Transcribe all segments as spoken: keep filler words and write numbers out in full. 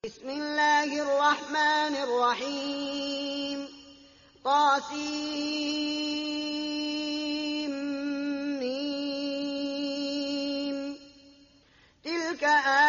بسم الله الرحمن الرحيم طاسيم تلك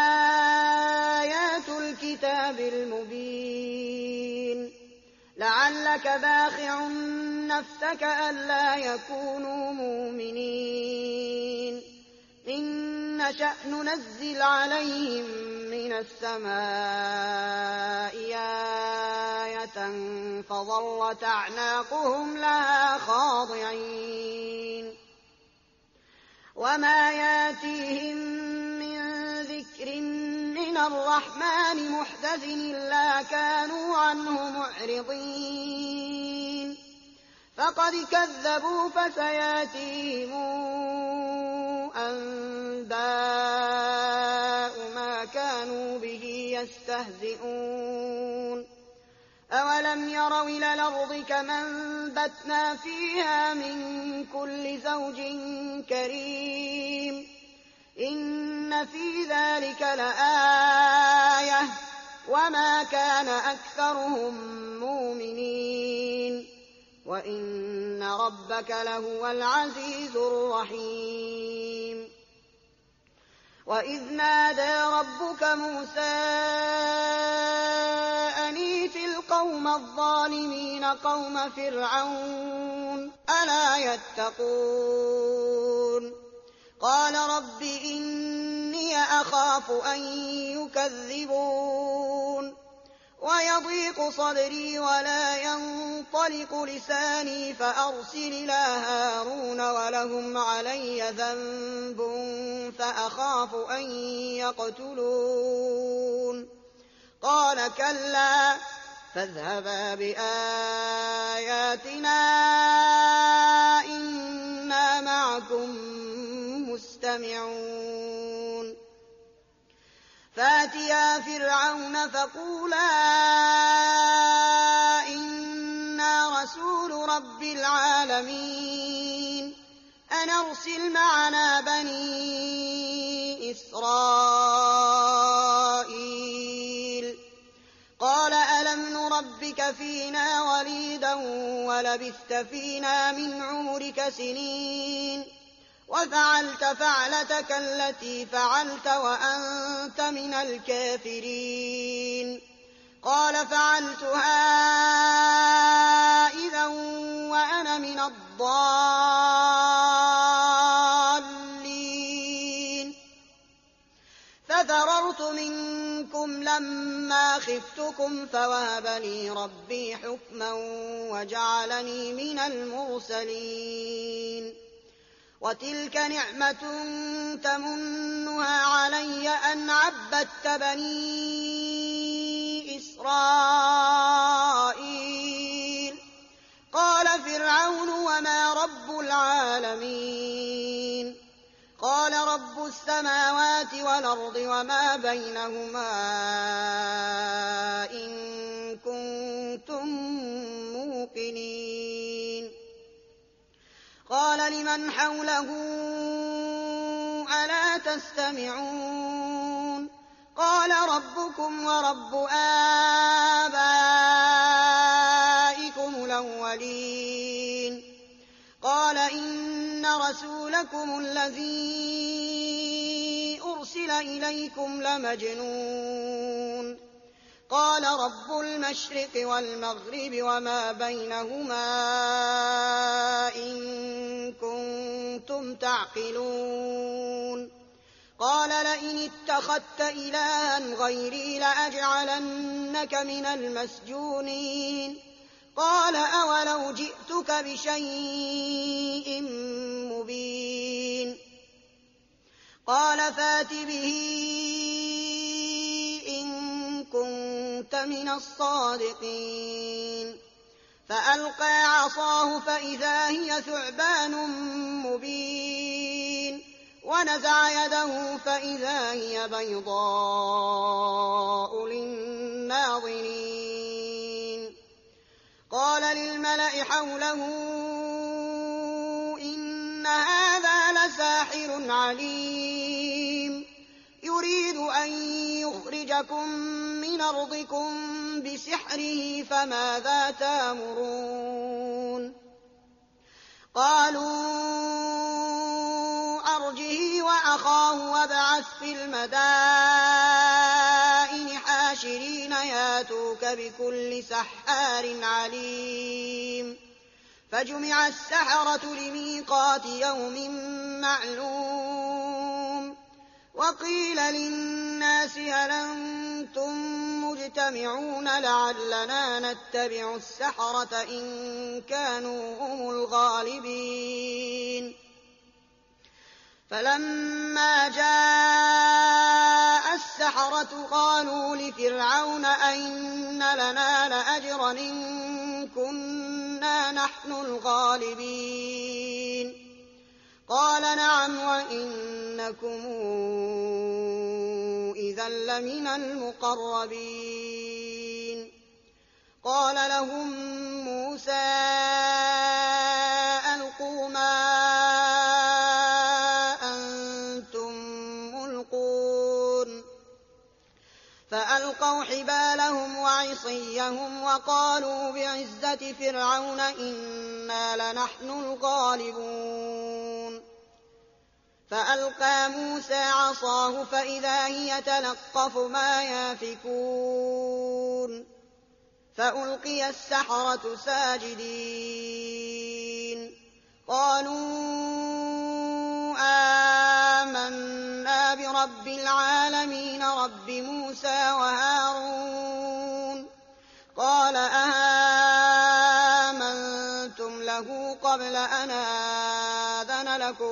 آيات الكتاب المبين لعلك باخع نفسك ألا يكونوا مؤمنين إن نشأ ننزل عليهم من السماء آية فظلت أعناقهم لها خاضعين وما ياتيهم من ذكر من الرحمن محدث إلا كانوا عنه معرضين فقد كذبوا فسياتيهم أنباء ما كانوا به يستهزئون أولم يروا إلى الأرض كما أنبتنا فيها من كل زوج كريم إن في ذلك لآية وما كان أكثرهم مؤمنين وإن ربك لهو العزيز الرحيم وإذ نادى ربك موسى أن ائت القوم الظالمين قوم فرعون ألا يتقون قال رب إني أخاف أن يكذبون ويضيق صدري ولا ينطلق لساني فأرسل إلى هارون ولهم علي ذنب فأخاف أن يقتلون قال كلا فاذهبا بآياتنا إنا معكم مستمعون فاتيا فرعون فقولا إنا رسول رب العالمين أن أرسل معنا بني إسرائيل قال ألم نربك فينا وليدا ولبثت فينا من عمرك سنين وفعلت فعلتك التي فعلت وأنت من الكافرين قال فعلتها إذا وأنا من الضالين ففررت منكم لما خفتكم فوهب لي ربي حكما وجعلني من المرسلين وتلك نعمة تمنها علي أن عبدت بني إسرائيل قال فرعون وما رب العالمين قال رب السماوات والأرض وما بينهما إن كنتم موقنين قال لمن حوله ألا تستمعون قال ربكم ورب آبائكم الأولين قال إن رسولكم الذي أرسل إليكم لمجنون قال رب المشرق والمغرب وما بينهما إن كنتم تعقلون قال لئن اتخذت إلها غيري لأجعلنك من المسجونين قال أولو جئتك بشيء مبين قال فات به إن كنت من الصادقين فألقى عصاه فإذا هي ثعبان مبين ونزع يده فإذا هي بيضاء للناظرين قال للملأ حوله إن هذا لساحر عليم يريد أن يخرجكم من مِنْ أَرْضِكُم بِسِحْرِهِ فَمَاذَا تَأْمُرُونَ قَالُوا أَرْجِهِ وَأَخَاهُ وَابْعَثْ فِي الْمَدَائِنِ حَاشِرِينَ يَأْتُوكَ بِكُلِّ سَحَّارٍ عَلِيمٍ فَجُمِعَ السَّحَرَةُ لِمِيقَاتِ يَوْمٍ مَّعْلُومٍ وَقِيلَ لِلنَّاسِ هَلْ أَنتُم مُّجْتَمِعُونَ لَعَلَّنَا نَتَّبِعُ السَّحَرَةَ إِن كَانُوا هُمُ الْغَالِبِينَ فَلَمَّا جَاءَ السَّحَرَةُ قَالُوا لِفِرْعَوْنَ أَئِنَّ لَنَا لَأَجْرًا إِن كُنَّا نَحْنُ الْغَالِبِينَ قَالَ نَعَمْ وَإِنَّكُمْ إِذًا لَّمِنَ الْمُقَرَّبِينَ قَالَ لَهُم مُّوسَىٰ أَلْقُوا مَا أَنتُم مُّلْقُونَ فَأَلْقَوْا حِبَالَهُمْ وَعِصِيَّهُمْ وَقَالُوا بِعِزَّةِ فِرْعَوْنَ إِنَّا لَنَحْنُ الْغَالِبُونَ فَأَلْقَىٰ مُوسَىٰ عَصَاهُ فَإِذَا هِيَ تَلْقَفُ مَا يَأْفِكُونَ فَأُلْقِيَ السَّحَرَةُ سَاجِدِينَ قَالُوا آمَنَّا بِرَبِّ الْعَالَمِينَ رَبِّ مُوسَىٰ وَهَارُونَ قَالَ أَآمَنتُمْ لَهُ قَبْلَ أَنْ آذَنَ لَكُمْ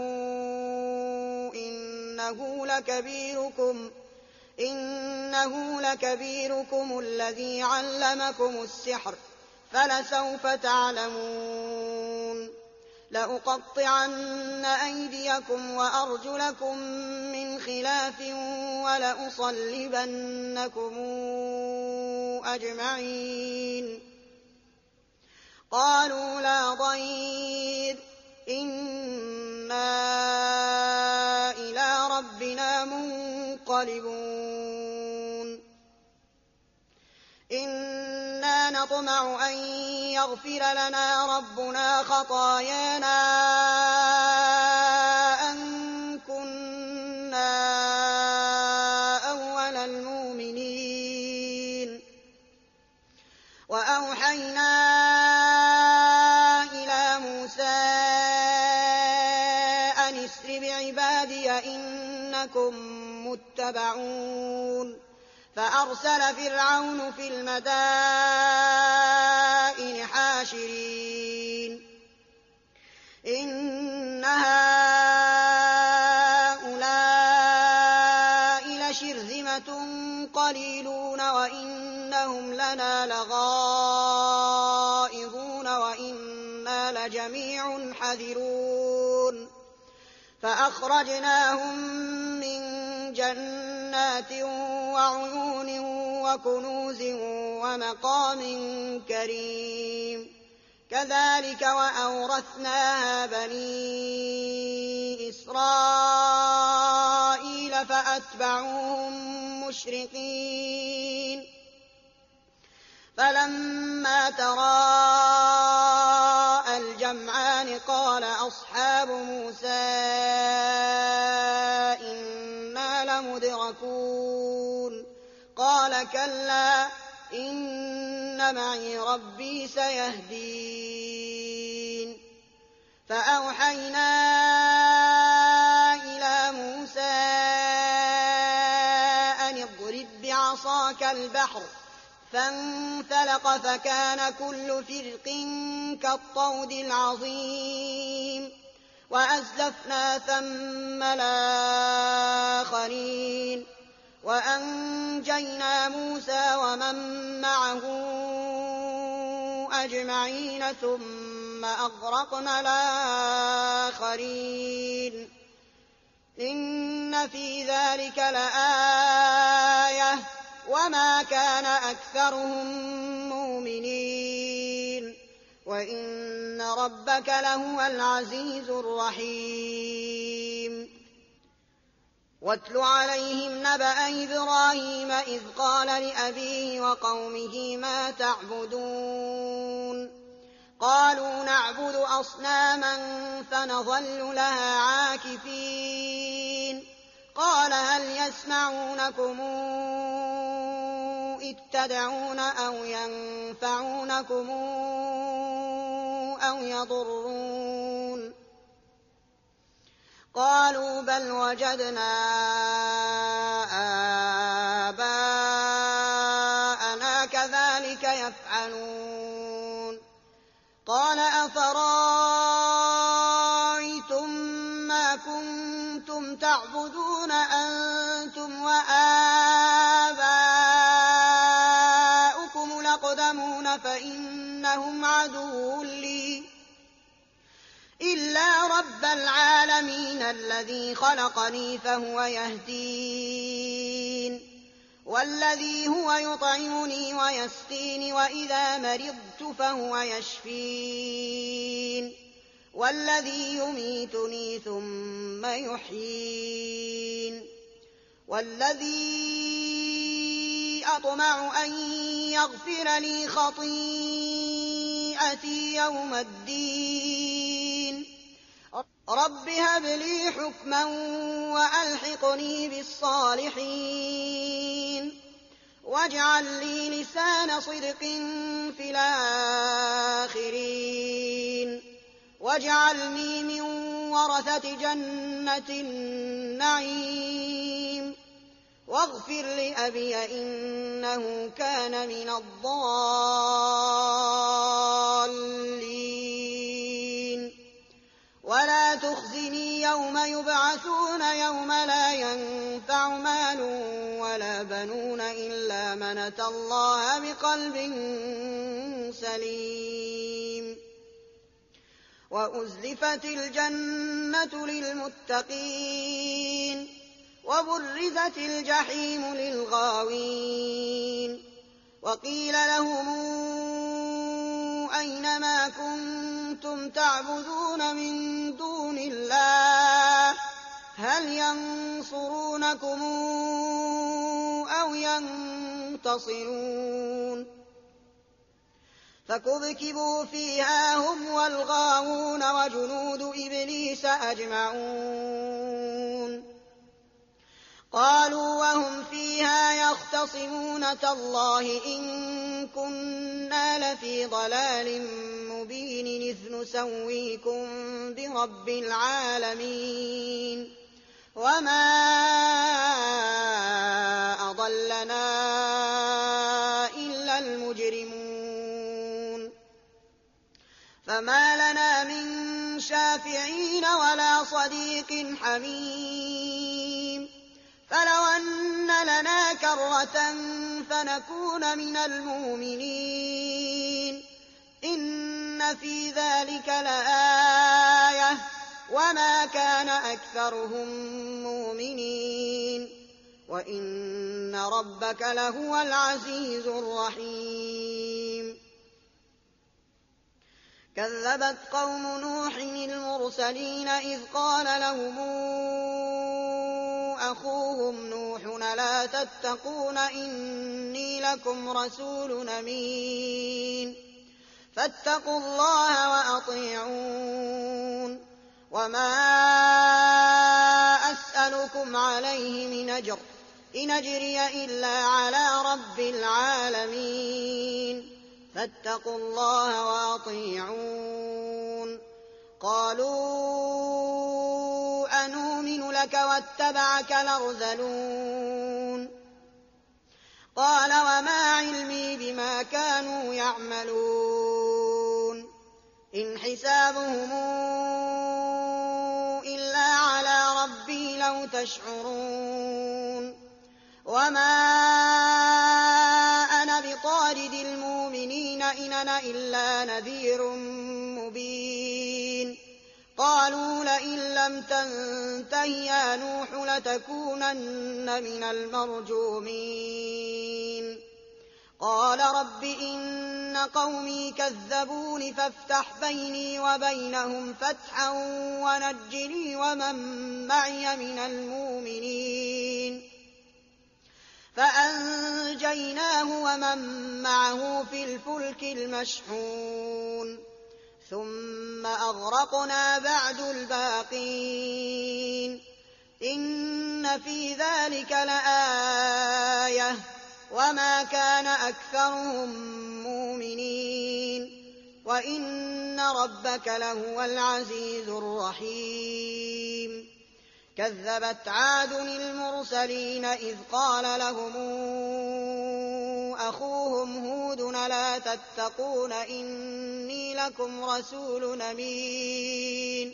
إِنَّهُ لَكَبِيرُكُمُ الَّذِي عَلَّمَكُمُ السِّحْرَ فَلَسَوْفَ تَعْلَمُونَ لَأُقَطِّعَنَّ أَيْدِيَكُمْ وَأَرْجُلَكُم مِّنْ خِلَافٍ وَلَأُصَلِّبَنَّكُمْ أَجْمَعِينَ قَالُوا لَا ضَيْرَ إِنَّا إِلَىٰ رَبِّنَا مُنقَلِبُونَ إِنَّا نَطْمَعُ أَن يَغْفِرَ لَنَا رَبُّنَا خَطَايَانَا أَن كُنَّا أَوَّلَ الْمُؤْمِنِينَ وَأَوْحَيْنَا إِلَىٰ مُوسَىٰ أَنِ أَسْرِ بِعِبَادِي إِنَّكُم مُّتَّبَعُونَ فَأَرْسَلَ فِرْعَوْنُ فِي الْمَدَائِنِ حَاشِرِينَ إِنَّ هَٰؤُلَاءِ لَشِرْذِمَةٌ قَلِيلُونَ وَإِنَّهُمْ لَنَا لَغَائِظُونَ وَإِنَّا لَجَمِيعٌ حَاذِرُونَ فَأَخْرَجْنَاهُم مِّن جَنَّاتٍ وَعُيُونٍ وَكُنُوزٍ وَمَقَامٍ كَرِيمٍ كَذَٰلِكَ وَأَوْرَثْنَاهَا بَنِي إِسْرَائِيلَ فَأَتْبَعُوهُم مُّشْرِقِينَ فَلَمَّا تَرَاءَى الْجَمْعَانِ قَالَ أَصْحَابُ مُوسَىٰ إِنَّا لَمُدْرَكُونَ قَالَ كَلَّا إِنَّ مَعِيَ رَبِّي سَيَهْدِينِ فَأَوْحَيْنَا إِلَىٰ مُوسَىٰ أَنِ اضْرِب بِّعَصَاكَ الْبَحْرَ فَانفَلَقَ فَكَانَ كُلُّ فِرْقٍ كَالطَّوْدِ الْعَظِيمِ وَأَزْلَفْنَا ثَمَّ الْآخَرِينَ وَأَنجَيْنَا مُوسَىٰ وَمَن مَّعَهُ أَجْمَعِينَ ثُمَّ أَغْرَقْنَا الْآخَرِينَ إِنَّ فِي ذَٰلِكَ لَآيَةً وَمَا كَانَ أَكْثَرُهُم مُّؤْمِنِينَ وَإِنَّ رَبَّكَ لَهُوَ الْعَزِيزُ الرَّحِيمُ واتل عليهم نبأ إبراهيم إذ قال لأبيه وقومه ما تعبدون قالوا نعبد أصناما فنظل لها عاكفين قال هل يسمعونكم إذ تدعون أو ينفعونكم أو يضرون قالوا بل وجدنا آباءنا كذلك يفعلون قال أفرأيتم ما كنتم تعبدون أنتم وآباؤكم الأقدمون فإنهم عدو لي إلا رب العالمين الذي خلقني فهو يهدين والذي هو يطعمني ويسقين وإذا مرضت فهو يشفين والذي يميتني ثم يحيين والذي أطمع أن يغفر لي خطيئتي يوم الدين رب هب لي حكما وألحقني بالصالحين واجعل لي لسان صدق في الآخرين واجعلني من ورثة جنة النعيم واغفر لأبي إنه كان من الضالين ولا تخزني يوم يبعثون يوم لا ينفع مال ولا بنون إلا من أتى الله بقلب سليم وأزلفت الجنة للمتقين وبرزت الجحيم للغاوين وقيل لهم أين ما كنتم تعبدون من دون الله هل ينصرونكم أو ينتصرون فكبكبوا فيها هم والغاوون وجنود إبليس أجمعون قالوا وهم فيها يختصمون تالله إن كنا لفي ضلال مبين إذ نسويكم برب العالمين وما أضلنا إلا المجرمون فما لنا من شافعين ولا صديق حميم فلو أن لنا كرة فنكون من المؤمنين إن في ذلك لآية وما كان أكثرهم مؤمنين وإن ربك لهو العزيز الرحيم كذبت قوم نوح المرسلين إذ قال لهم أخوهم نوح لا تتقون إني لكم رسول أمين فاتقوا الله وأطيعون وما أسألكم عليه من أجر إن أجري إلا على رب العالمين فاتقوا الله وأطيعون قالوا أنؤمن لك واتبعك الأرذلون قال وما علمي بما كانوا يعملون إن حسابهم إلا على ربي لو تشعرون وما أنا بطارد المؤمنين إن أنا إلا نذير مبين قالوا لئن لم تنته يا نوح لتكونن من المرجومين قال رب إن قومي كذبون فافتح بيني وبينهم فتحا ونجني ومن معي من المؤمنين فأنجيناه ومن معه في الفلك المشحون ثم أغرقنا بعد الباقين إن في ذلك لآية وما كان أكثرهم مؤمنين وإن ربك لهو العزيز الرحيم كذبت عاد المرسلين إذ قال لهم أخوهم هود لا تتقون إني لكم رسول أمين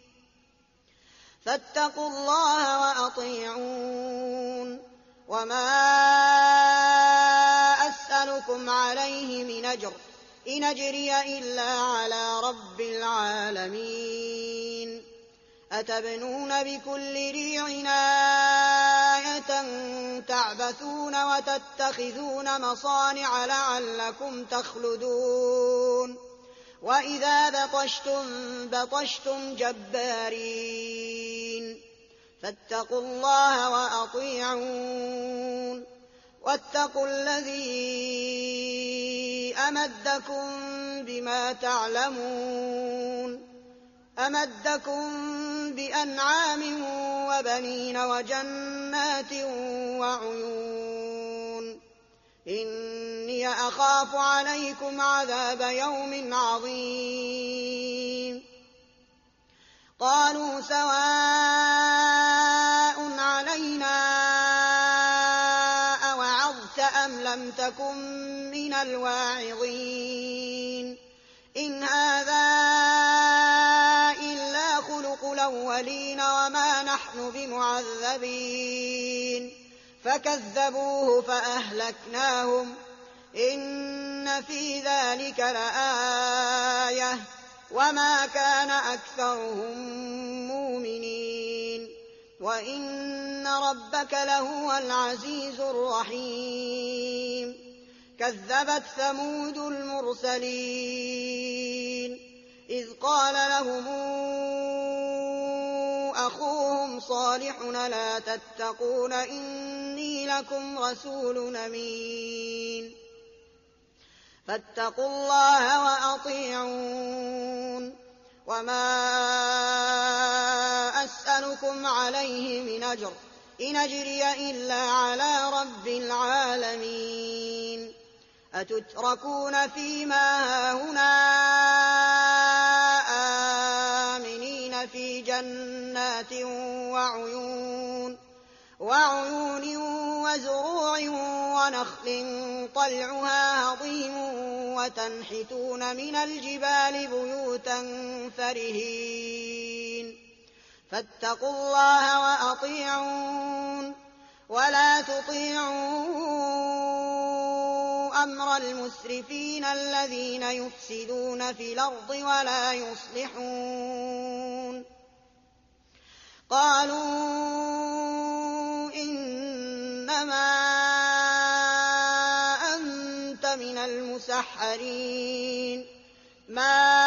فاتقوا الله وأطيعون وما أسألكم عليه من أجر إن أجري إلا على رب العالمين أتبنون بكل ريع آية تعبثون وتتخذون مصانع لعلكم تخلدون وإذا بطشتم بطشتم جبارين فاتقوا الله وأطيعون واتقوا الذي أمدكم بما تعلمون أمدكم بأنعام وبنين وجنات وعيون إني أخاف عليكم عذاب يوم عظيم قالوا سواء علينا أوعظت أم لم تكن من الواعظين إن هذا إلا خلق الأولين وما نحن بمعذبين فكذبوه فأهلكناهم إن في ذلك لآية وما كان أكثرهم مؤمنين وإن ربك لهو العزيز الرحيم كذبت ثمود المرسلين إذ قال لهم أخوهم صالح لا تتقون إني لكم رسول أمين فاتقوا الله وأطيعون وما أسألكم عليه من أجر إن أجري إلا على رب العالمين أتتركون فيما هاهنا آمنين في جنات وعيون وعيون وزروع ونخل طلعها هضيم وتنحتون من الجبال بيوتا فرهين فاتقوا الله وأطيعون ولا تطيعوا أمر المسرفين الذين يفسدون في الأرض ولا يصلحون قالوا إنما أنت من المسحرين ما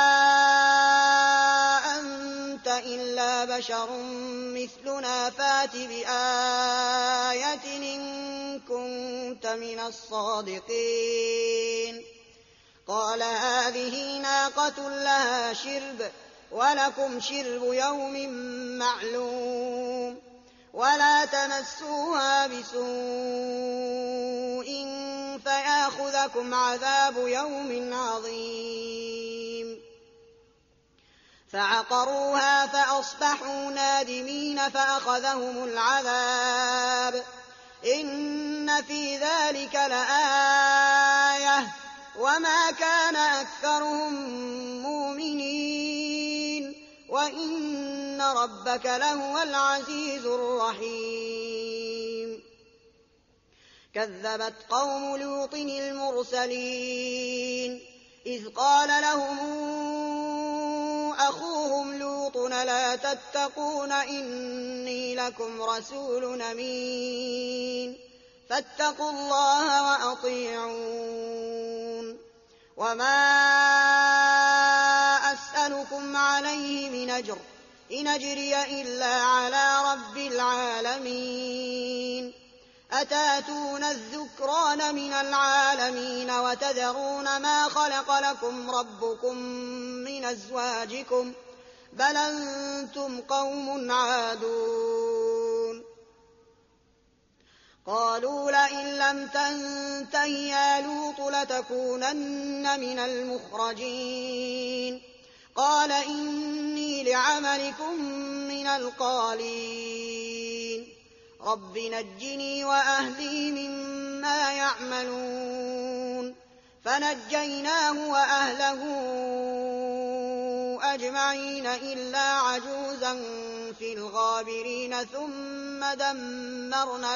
أنت إلا بشر مثلنا فات بآية إن كنت من الصادقين قال هذه ناقة لها شرب ولكم شرب يوم معلوم ولا تمسوها بسوء فياخذكم عذاب يوم عظيم فعقروها فأصبحوا نادمين فأخذهم العذاب إن في ذلك لآية وما كان أكثرهم مؤمنين وإن ربك لهو العزيز الرحيم كذبت قوم لوط المرسلين إذ قال لهم أخوهم لوط لا تتقون إني لكم رسول أمين فاتقوا الله وأطيعون وما أسألكم عليه من أجر إن أجري إلا على رب العالمين أتاتون الذكران من العالمين وتذرون ما خلق لكم ربكم من أزواجكم بل أنتم قوم عادون قالوا لئن لم تنته يا لوط لتكونن من المخرجين قال إني لعملكم من القالين رب نجني وأهلي مما يعملون فنجيناه وأهله أجمعين إلا عجوزا في الغابرين ثم دمرنا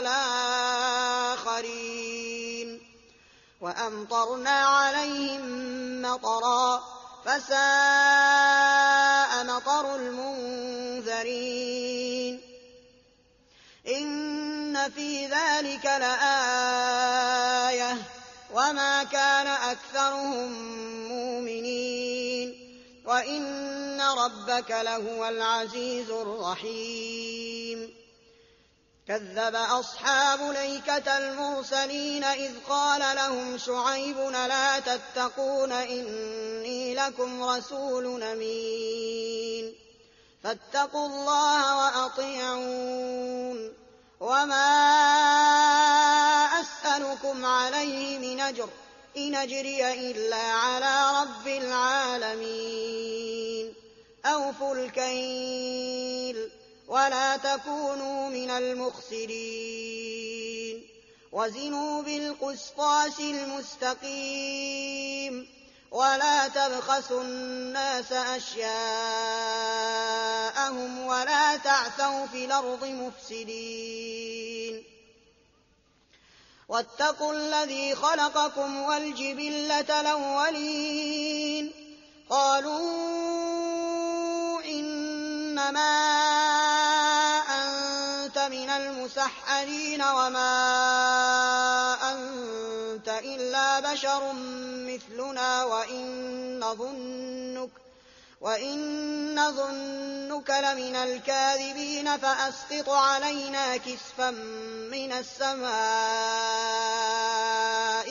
الآخرين وأمطرنا عليهم مطرا فساء مطر المنذرين إن في ذلك لآية وما كان أكثرهم مؤمنين وإن ربك لهو العزيز الرحيم كذب أصحاب الأيكة المرسلين إذ قال لهم شعيب لا تتقون إني لكم رسول أمين فاتقوا الله وأطيعون وما أسألكم عليه من أجر إن أجري إلا على رب العالمين أوفوا الكيل ولا تكونوا من المخسرين وزنوا بالقسطاس المستقيم ولا تبخسوا الناس أشياءهم ولا تعثوا في الأرض مفسدين واتقوا الذي خلقكم والجبلة الأولين قالوا إنما أنت من المسحرين وما أنت إلا بشر مثلنا وإن ظنك, وإن ظنك لمن الكاذبين فأسقط علينا كسفا من السماء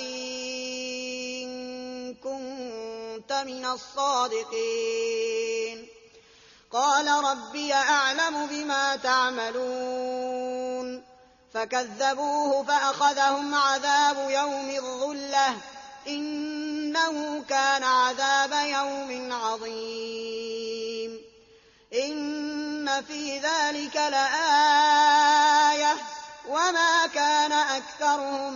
إن كنت من الصادقين قال ربي أعلم بما تعملون فكذبوه فأخذهم عذاب يوم الظلة إنه كان عذاب يوم عظيم إن في ذلك لآية وما كان أكثرهم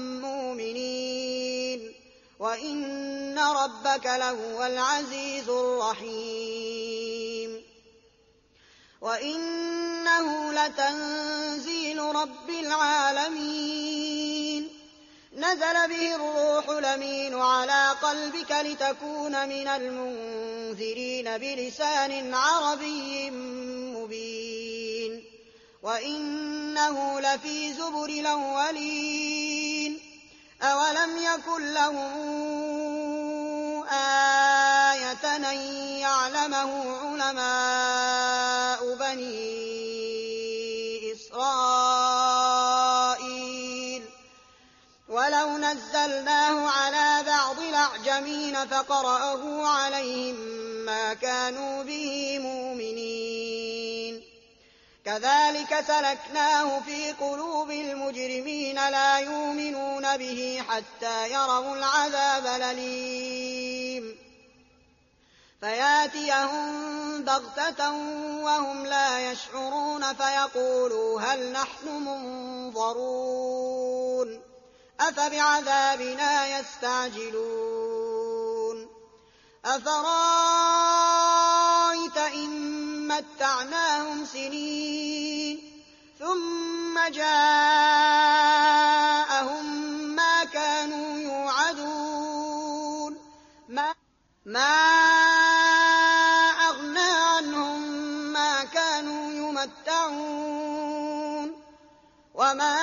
مؤمنين وإن ربك لهو العزيز الرحيم وإنه لتنزيل رب العالمين نزل به الروح الأمين على قلبك لتكون من المنذرين بلسان عربي مبين وإنه لفي زبر الأولين أولم يكن لهم آية أن يعلمه علماء بني إسرائيل ولو نزلناه على بعض الأعجمين فقرأه عليهم ما كانوا به مؤمنين كذلك سلكناه في قلوب المجرمين لا يؤمنون به حتى يروا العذاب الأليم فياتيهم بغتة وهم لا يشعرون فيقولوا هل نحن منظرون أفبعذابنا يستعجلون أفرأيت إن متعناهم سنين ثم جاءهم ما كانوا يوعدون ما, ما أغنى عنهم ما كانوا يمتعون وما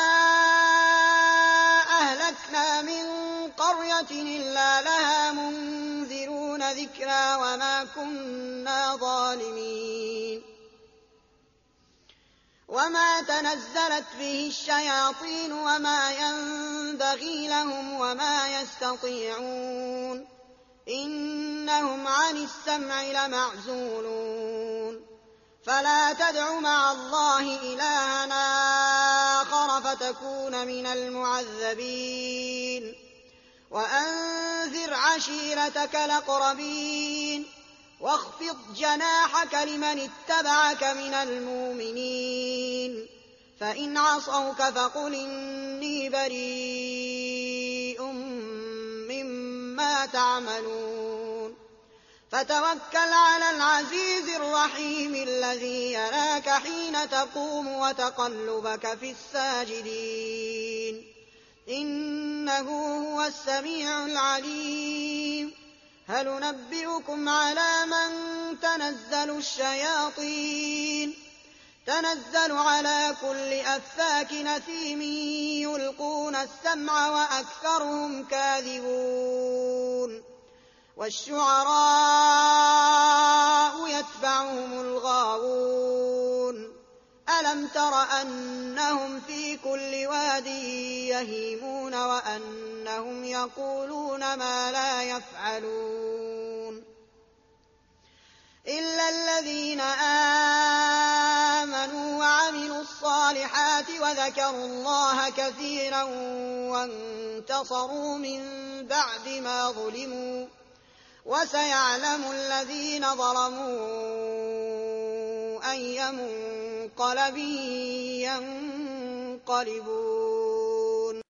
أهلكنا من قرية إلا لها منذرون ذكرى وما كنا ظالمين وما تنزلت به الشياطين وما ينبغي لهم وما يستطيعون إنهم عن السمع لمعزولون فلا تدع مع الله إلها آخر فتكون من المعذبين وأنذر عشيرتك الأقربين واخفض جناحك لمن اتبعك من المؤمنين فإن عصوك فقل إني بريء مما تعملون فتوكل على العزيز الرحيم الذي يراك حين تقوم وتقلبك في الساجدين إنه هو السميع العليم هل ننبئكم على من تنزل الشياطين تنزل على كل أفاك نثيم يلقون السمع وأكثرهم كاذبون والشعراء يتبعهم الغاوون ألم تر أنهم في كل واد يهيمون وأنهم يقولون ما لا يفعلون إلا الذين آمنوا وعملوا الصالحات وذكروا الله كثيرا وانتصروا من بعد ما ظلموا وسيعلم الذين ظلموا أي منقلب ينقلبون